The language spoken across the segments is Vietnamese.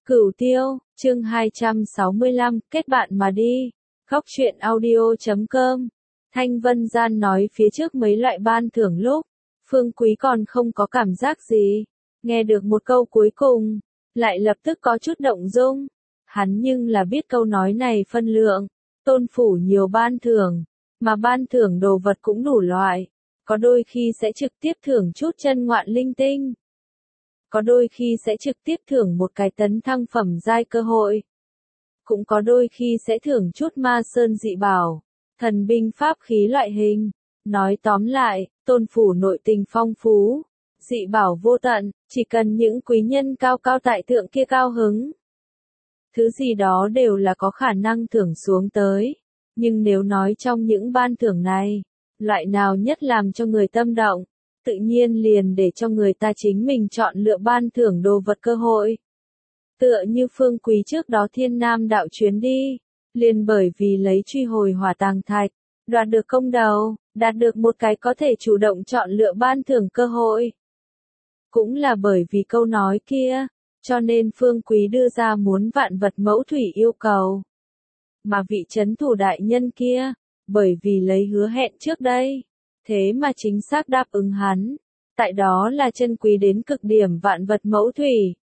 Cửu Tiêu, chương 265, kết bạn mà đi. Góc truyện audio.com. Thanh Vân Gian nói phía trước mấy loại ban thưởng lúc, Phương Quý còn không có cảm giác gì. Nghe được một câu cuối cùng, lại lập tức có chút động dung. Hắn nhưng là biết câu nói này phân lượng, tôn phủ nhiều ban thưởng, mà ban thưởng đồ vật cũng đủ loại. Có đôi khi sẽ trực tiếp thưởng chút chân ngoạn linh tinh. Có đôi khi sẽ trực tiếp thưởng một cái tấn thăng phẩm giai cơ hội. Cũng có đôi khi sẽ thưởng chút ma sơn dị bảo, thần binh pháp khí loại hình. Nói tóm lại, tôn phủ nội tình phong phú, dị bảo vô tận, chỉ cần những quý nhân cao cao tại thượng kia cao hứng. Thứ gì đó đều là có khả năng thưởng xuống tới. Nhưng nếu nói trong những ban thưởng này, loại nào nhất làm cho người tâm động, tự nhiên liền để cho người ta chính mình chọn lựa ban thưởng đồ vật cơ hội. Tựa như Phương Quý trước đó Thiên Nam đạo chuyến đi, liền bởi vì lấy truy hồi hỏa tàng thạch, đoạt được công đầu, đạt được một cái có thể chủ động chọn lựa ban thưởng cơ hội. Cũng là bởi vì câu nói kia, cho nên Phương Quý đưa ra muốn vạn vật mẫu thủy yêu cầu. Mà vị trấn thủ đại nhân kia, bởi vì lấy hứa hẹn trước đây, thế mà chính xác đáp ứng hắn. Tại đó là chân quý đến cực điểm vạn vật mẫu thủy.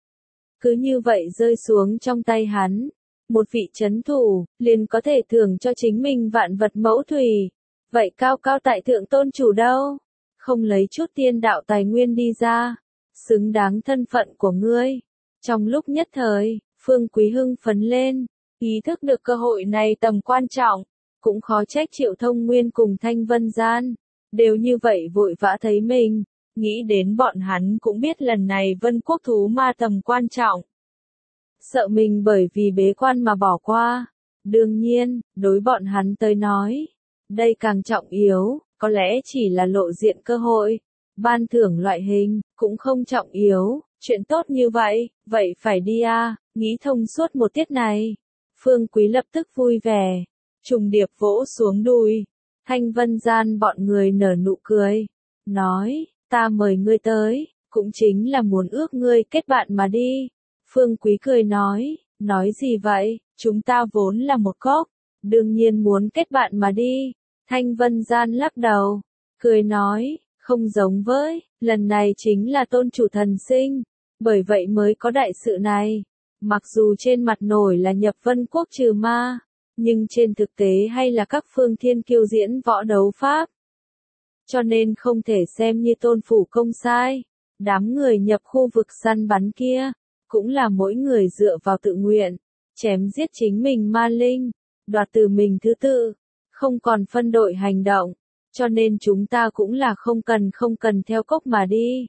Cứ như vậy rơi xuống trong tay hắn, một vị trấn thủ, liền có thể thưởng cho chính mình vạn vật mẫu thủy. Vậy cao cao tại thượng tôn chủ đâu? Không lấy chút tiên đạo tài nguyên đi ra, xứng đáng thân phận của ngươi. Trong lúc nhất thời, Phương Quý hưng phấn lên, ý thức được cơ hội này tầm quan trọng, cũng khó trách Triệu Thông Nguyên cùng Thanh Vân Gian, đều như vậy vội vã thấy mình, nghĩ đến bọn hắn cũng biết lần này Vân Quốc thú ma tầm quan trọng. Sợ mình bởi vì bế quan mà bỏ qua. Đương nhiên, đối bọn hắn tới nói, đây càng trọng yếu, có lẽ chỉ là lộ diện cơ hội. Ban thưởng loại hình, cũng không trọng yếu, chuyện tốt như vậy phải đi à, nghĩ thông suốt một tiết này. Phương Quý lập tức vui vẻ, trùng điệp vỗ xuống đùi. Thanh Vân Gian bọn người nở nụ cười, nói, ta mời ngươi tới, cũng chính là muốn ước ngươi kết bạn mà đi. Phương Quý cười nói gì vậy, chúng ta vốn là một cốc, đương nhiên muốn kết bạn mà đi. Thanh Vân Gian lắc đầu, cười nói, không giống với, lần này chính là tôn chủ thần sinh, bởi vậy mới có đại sự này. Mặc dù trên mặt nổi là nhập Vân Quốc trừ ma, nhưng trên thực tế hay là các phương thiên kiêu diễn võ đấu pháp. Cho nên không thể xem như tôn phủ công sai. Đám người nhập khu vực săn bắn kia, cũng là mỗi người dựa vào tự nguyện, chém giết chính mình ma linh, đoạt từ mình thứ tự, không còn phân đội hành động. Cho nên chúng ta cũng là không cần theo cốc mà đi.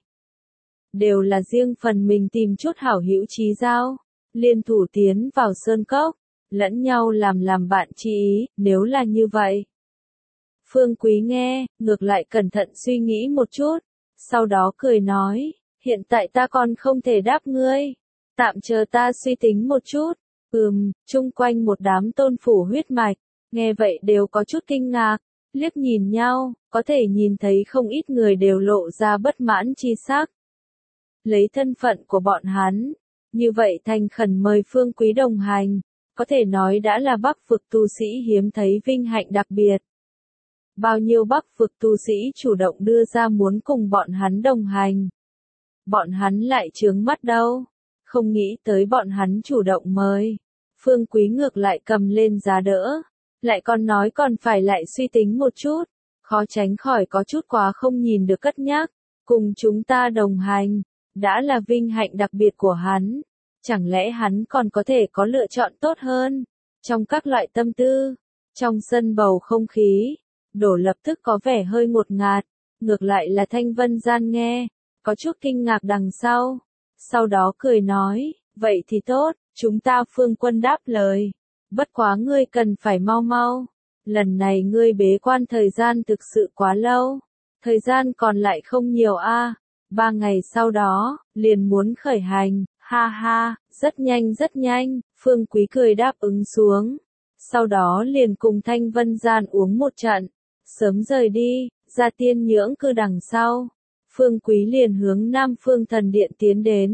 Đều là riêng phần mình tìm chút hảo hữu chí giao, liên thủ tiến vào sơn cốc, lẫn nhau làm bạn chi ý, nếu là như vậy. Phương Quý nghe, ngược lại cẩn thận suy nghĩ một chút, sau đó cười nói, hiện tại ta còn không thể đáp ngươi, tạm chờ ta suy tính một chút. Chung quanh một đám tôn phủ huyết mạch, nghe vậy đều có chút kinh ngạc, liếc nhìn nhau, có thể nhìn thấy không ít người đều lộ ra bất mãn chi sắc. Lấy thân phận của bọn hắn, như vậy thành khẩn mời Phương Quý đồng hành, có thể nói đã là Bắc vực tu sĩ hiếm thấy vinh hạnh đặc biệt. Bao nhiêu Bắc vực tu sĩ chủ động đưa ra muốn cùng bọn hắn đồng hành. Bọn hắn lại chướng mắt đâu, không nghĩ tới bọn hắn chủ động mời. Phương Quý ngược lại cầm lên giá đỡ, lại còn nói còn phải lại suy tính một chút, khó tránh khỏi có chút quá không nhìn được cất nhắc, cùng chúng ta đồng hành, đã là vinh hạnh đặc biệt của hắn, chẳng lẽ hắn còn có thể có lựa chọn tốt hơn. Trong các loại tâm tư, trong sân bầu không khí, đổ lập tức có vẻ hơi ngột ngạt, ngược lại là Thanh Vân Gian nghe, có chút kinh ngạc đằng sau đó cười nói, vậy thì tốt, chúng ta Phương quân đáp lời. Bất quá ngươi cần phải mau, lần này ngươi bế quan thời gian thực sự quá lâu, thời gian còn lại không nhiều a. 3 ngày sau đó, liền muốn khởi hành, ha ha, rất nhanh, Phương Quý cười đáp ứng xuống. Sau đó liền cùng Thanh Vân Gian uống một trận, sớm rời đi, ra Tiên Nhưỡng cư đằng sau. Phương Quý liền hướng Nam Phương Thần Điện tiến đến,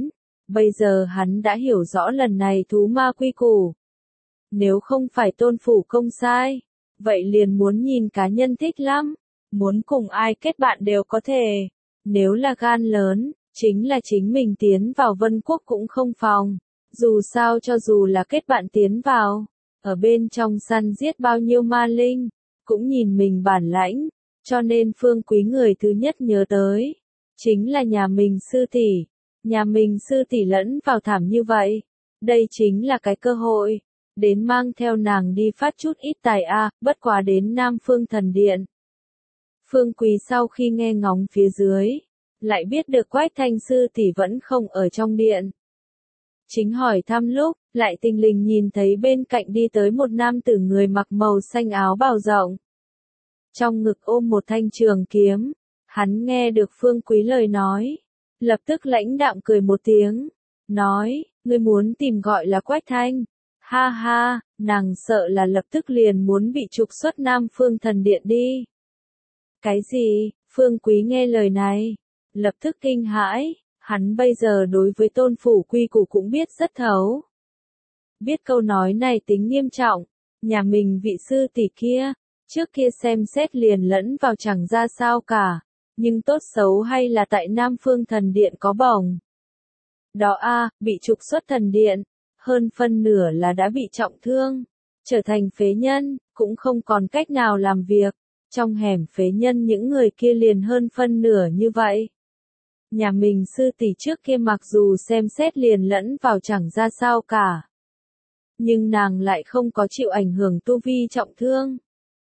Bây giờ hắn đã hiểu rõ lần này thú ma quy củ. Nếu không phải Tôn Phủ Công sai, vậy liền muốn nhìn cá nhân thích lắm, muốn cùng ai kết bạn đều có thể. Nếu là gan lớn, chính là chính mình tiến vào Vân Quốc cũng không phòng. Dù sao cho dù là kết bạn tiến vào, ở bên trong săn giết bao nhiêu ma linh, cũng nhìn mình bản lãnh, cho nên Phương Quý người thứ nhất nhớ tới, chính là nhà mình sư tỷ. Nhà mình sư tỷ lẫn vào thảm như vậy, đây chính là cái cơ hội, đến mang theo nàng đi phát chút ít tài bất quá đến Nam Phương Thần Điện. Phương Quý sau khi nghe ngóng phía dưới, lại biết được Quách Thanh sư tỷ vẫn không ở trong điện. Chính hỏi thăm lúc, lại tình lình nhìn thấy bên cạnh đi tới một nam tử người mặc màu xanh áo bào rộng. Trong ngực ôm một thanh trường kiếm, hắn nghe được Phương Quý lời nói, lập tức lãnh đạm cười một tiếng, nói, ngươi muốn tìm gọi là Quách Thanh. Ha ha, nàng sợ là lập tức liền muốn bị trục xuất Nam Phương Thần Điện đi. Cái gì? Phương Quý nghe lời này, lập tức kinh hãi, hắn bây giờ đối với Tôn Phủ quy củ cũng biết rất thấu. Biết câu nói này tính nghiêm trọng, nhà mình vị sư tỷ kia, trước kia xem xét liền lẫn vào chẳng ra sao cả, nhưng tốt xấu hay là tại Nam Phương Thần Điện có bổng. Đó bị trục xuất thần điện, hơn phân nửa là đã bị trọng thương, trở thành phế nhân, cũng không còn cách nào làm việc. Trong hẻm phế nhân những người kia liền hơn phân nửa như vậy. Nhà mình sư tỷ trước kia mặc dù xem xét liền lẫn vào chẳng ra sao cả, nhưng nàng lại không có chịu ảnh hưởng tu vi trọng thương.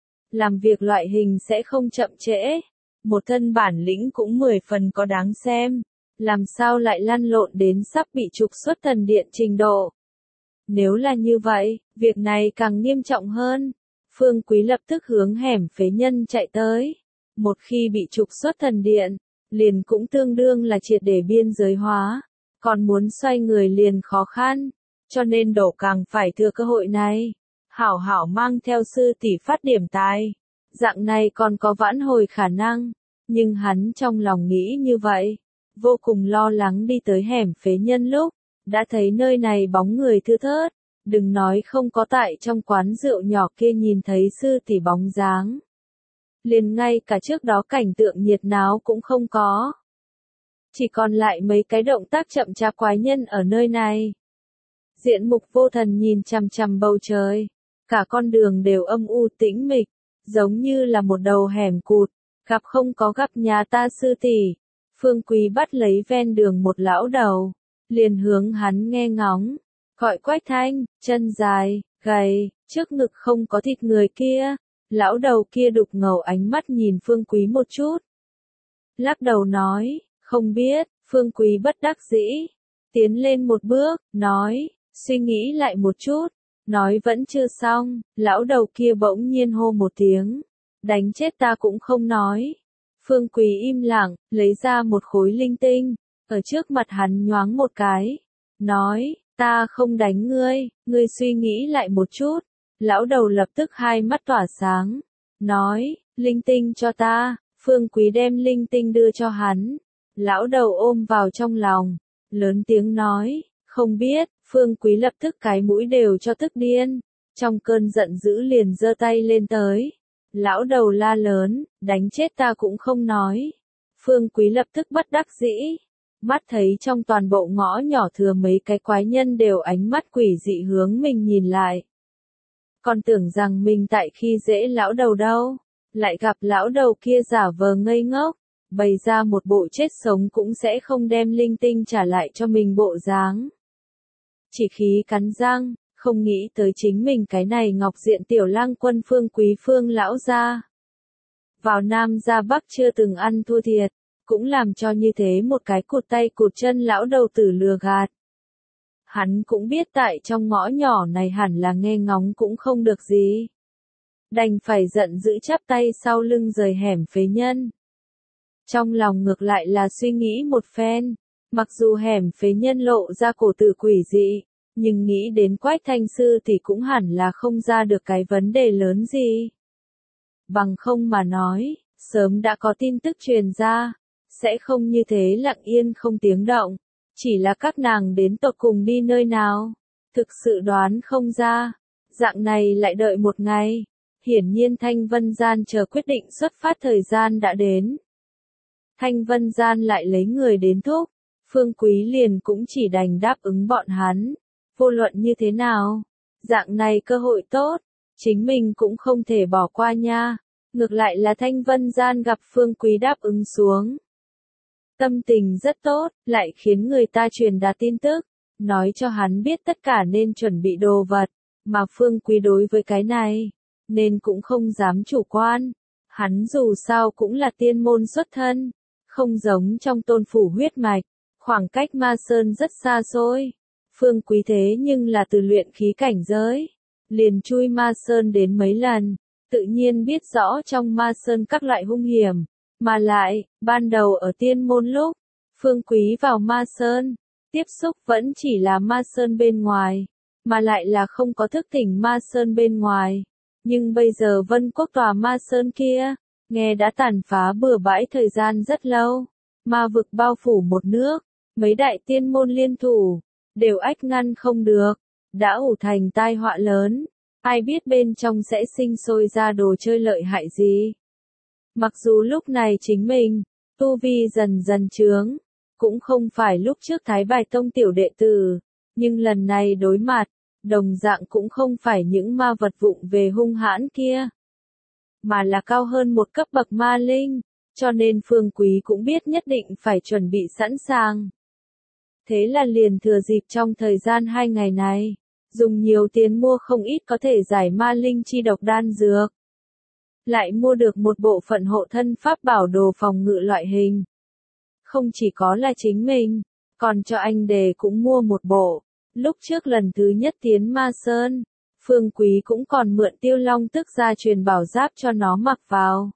Làm việc loại hình sẽ không chậm trễ, một thân bản lĩnh cũng 10 phần có đáng xem, làm sao lại lăn lộn đến sắp bị trục xuất thần điện trình độ. Nếu là như vậy, việc này càng nghiêm trọng hơn. Phương Quý lập tức hướng hẻm phế nhân chạy tới. Một khi bị trục xuất thần điện, liền cũng tương đương là triệt để biên giới hóa, còn muốn xoay người liền khó khăn, cho nên đổ càng phải thừa cơ hội này. Hảo hảo mang theo sư tỷ phát điểm tài, dạng này còn có vãn hồi khả năng, nhưng hắn trong lòng nghĩ như vậy, vô cùng lo lắng đi tới hẻm phế nhân lúc, đã thấy nơi này bóng người thưa thớt, đừng nói không có tại trong quán rượu nhỏ kia nhìn thấy sư tỷ bóng dáng. Liền ngay cả trước đó cảnh tượng nhiệt náo cũng không có. Chỉ còn lại mấy cái động tác chậm chạp quái nhân ở nơi này. Diện mục vô thần nhìn chằm chằm bầu trời, cả con đường đều âm u tĩnh mịch, giống như là một đầu hẻm cụt, gặp không có gặp nhà ta sư tỷ. Phương Quý bắt lấy ven đường một lão đầu, liền hướng hắn nghe ngóng, gọi Quách Thanh, chân dài, gầy, trước ngực không có thịt người kia. Lão đầu kia đục ngầu ánh mắt nhìn Phương Quý một chút. Lắc đầu nói, không biết. Phương Quý bất đắc dĩ, tiến lên một bước, nói, suy nghĩ lại một chút. Nói vẫn chưa xong, lão đầu kia bỗng nhiên hô một tiếng, đánh chết ta cũng không nói. Phương Quý im lặng, lấy ra một khối linh tinh, ở trước mặt hắn nhoáng một cái, nói, ta không đánh ngươi, ngươi suy nghĩ lại một chút. Lão đầu lập tức hai mắt tỏa sáng, nói, linh tinh cho ta. Phương Quý đem linh tinh đưa cho hắn. Lão đầu ôm vào trong lòng, lớn tiếng nói, không biết. Phương Quý lập tức cái mũi đều cho tức điên, trong cơn giận dữ liền giơ tay lên tới. Lão đầu la lớn, đánh chết ta cũng không nói. Phương Quý lập tức bất đắc dĩ, mắt thấy trong toàn bộ ngõ nhỏ thừa mấy cái quái nhân đều ánh mắt quỷ dị hướng mình nhìn lại. Còn tưởng rằng mình tại khi dễ lão đầu đâu, lại gặp lão đầu kia giả vờ ngây ngốc, bày ra một bộ chết sống cũng sẽ không đem linh tinh trả lại cho mình bộ dáng. Chỉ khí cắn răng, không nghĩ tới chính mình cái này ngọc diện tiểu lang quân Phương Quý Phương lão gia. Vào Nam ra Bắc chưa từng ăn thua thiệt, cũng làm cho như thế một cái cụt tay cụt chân lão đầu tử lừa gạt. Hắn cũng biết tại trong ngõ nhỏ này hẳn là nghe ngóng cũng không được gì. Đành phải giận dữ chắp tay sau lưng rời hẻm phế nhân. Trong lòng ngược lại là suy nghĩ một phen, mặc dù hẻm phế nhân lộ ra cổ tử quỷ dị, nhưng nghĩ đến Quách Thanh sư thì cũng hẳn là không ra được cái vấn đề lớn gì. Bằng không mà nói, sớm đã có tin tức truyền ra, sẽ không như thế lặng yên không tiếng động. Chỉ là các nàng đến tột cùng đi nơi nào? Thực sự đoán không ra. Dạng này lại đợi một ngày. Hiển nhiên Thanh Vân Gian chờ quyết định xuất phát thời gian đã đến. Thanh Vân Gian lại lấy người đến thúc. Phương Quý liền cũng chỉ đành đáp ứng bọn hắn. Vô luận như thế nào? Dạng này cơ hội tốt. Chính mình cũng không thể bỏ qua nha. Ngược lại là Thanh Vân Gian gặp Phương Quý đáp ứng xuống. Tâm tình rất tốt, lại khiến người ta truyền đạt tin tức. Nói cho hắn biết tất cả nên chuẩn bị đồ vật. Mà Phương Quý đối với cái này, nên cũng không dám chủ quan. Hắn dù sao cũng là tiên môn xuất thân. Không giống trong tôn phủ huyết mạch. Khoảng cách Ma Sơn rất xa xôi. Phương Quý thế nhưng là từ luyện khí cảnh giới. Liền chui Ma Sơn đến mấy lần. Tự nhiên biết rõ trong Ma Sơn các loại hung hiểm. Mà lại, ban đầu ở tiên môn lúc, Phương Quý vào Ma Sơn, tiếp xúc vẫn chỉ là Ma Sơn bên ngoài, mà lại là không có thức tỉnh Ma Sơn bên ngoài. Nhưng bây giờ Vân Quốc tòa Ma Sơn kia, nghe đã tàn phá bừa bãi thời gian rất lâu. Ma vực bao phủ một nước, mấy đại tiên môn liên thủ, đều ách ngăn không được, đã ủ thành tai họa lớn. Ai biết bên trong sẽ sinh sôi ra đồ chơi lợi hại gì. Mặc dù lúc này chính mình, tu vi dần dần trướng, cũng không phải lúc trước Thái Bài Tông tiểu đệ tử, nhưng lần này đối mặt, đồng dạng cũng không phải những ma vật vụng về hung hãn kia, mà là cao hơn một cấp bậc ma linh, cho nên Phương Quý cũng biết nhất định phải chuẩn bị sẵn sàng. Thế là liền thừa dịp trong thời gian 2 ngày này, dùng nhiều tiền mua không ít có thể giải ma linh chi độc đan dược. Lại mua được một bộ phận hộ thân pháp bảo đồ phòng ngự loại hình. Không chỉ có là chính mình, còn cho anh Đề cũng mua một bộ. Lúc trước lần thứ nhất tiến Ma Sơn, Phương Quý cũng còn mượn Tiêu Long Tức ra truyền bảo giáp cho nó mặc vào.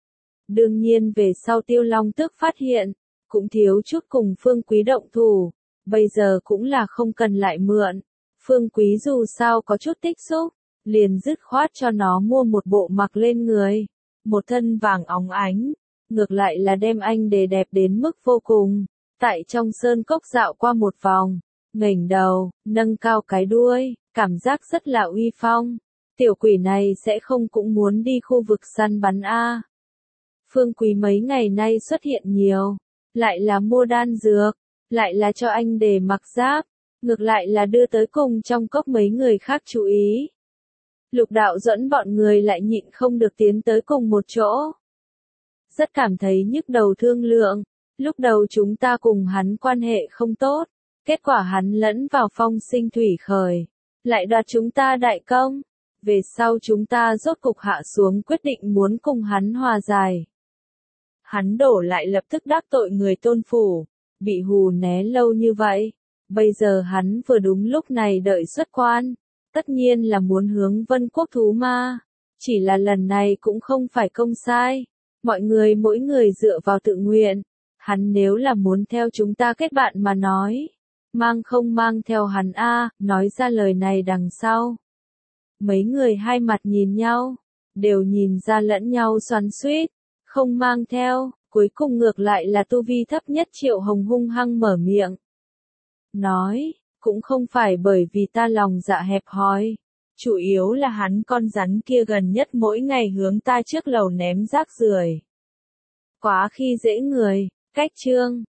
Đương nhiên về sau Tiêu Long Tức phát hiện, cũng thiếu chút cùng Phương Quý động thủ, bây giờ cũng là không cần lại mượn. Phương Quý dù sao có chút tích xúc, liền dứt khoát cho nó mua một bộ mặc lên người, một thân vàng óng ánh, ngược lại là đem anh Đề đẹp đến mức vô cùng. Tại trong sơn cốc dạo qua một vòng, ngẩng đầu, nâng cao cái đuôi, cảm giác rất là uy phong. Tiểu quỷ này sẽ không cũng muốn đi khu vực săn bắn a. Phương Quý mấy ngày nay xuất hiện nhiều, lại là mua đan dược, lại là cho anh Đề mặc giáp, ngược lại là đưa tới cùng trong cốc mấy người khác chú ý. Lục Đạo Duẫn bọn người lại nhịn không được tiến tới cùng một chỗ. Rất cảm thấy nhức đầu thương lượng, lúc đầu chúng ta cùng hắn quan hệ không tốt, kết quả hắn lẫn vào phong sinh thủy khởi, lại đoạt chúng ta đại công, về sau chúng ta rốt cục hạ xuống quyết định muốn cùng hắn hòa giải. Hắn đổ lại lập tức đắc tội người tôn phủ, bị hù né lâu như vậy, bây giờ hắn vừa đúng lúc này đợi xuất quan. Tất nhiên là muốn hướng Vân Quốc thú ma, chỉ là lần này cũng không phải công sai, mọi người mỗi người dựa vào tự nguyện, hắn nếu là muốn theo chúng ta kết bạn mà nói, mang không mang theo hắn a. Nói ra lời này đằng sau. Mấy người hai mặt nhìn nhau, đều nhìn ra lẫn nhau xoắn xuýt, không mang theo, cuối cùng ngược lại là tu vi thấp nhất Triệu Hồng hung hăng mở miệng. Nói, cũng không phải bởi vì ta lòng dạ hẹp hòi, chủ yếu là hắn con rắn kia gần nhất mỗi ngày hướng ta trước lầu ném rác rưởi. Quá khi dễ người, cách chương.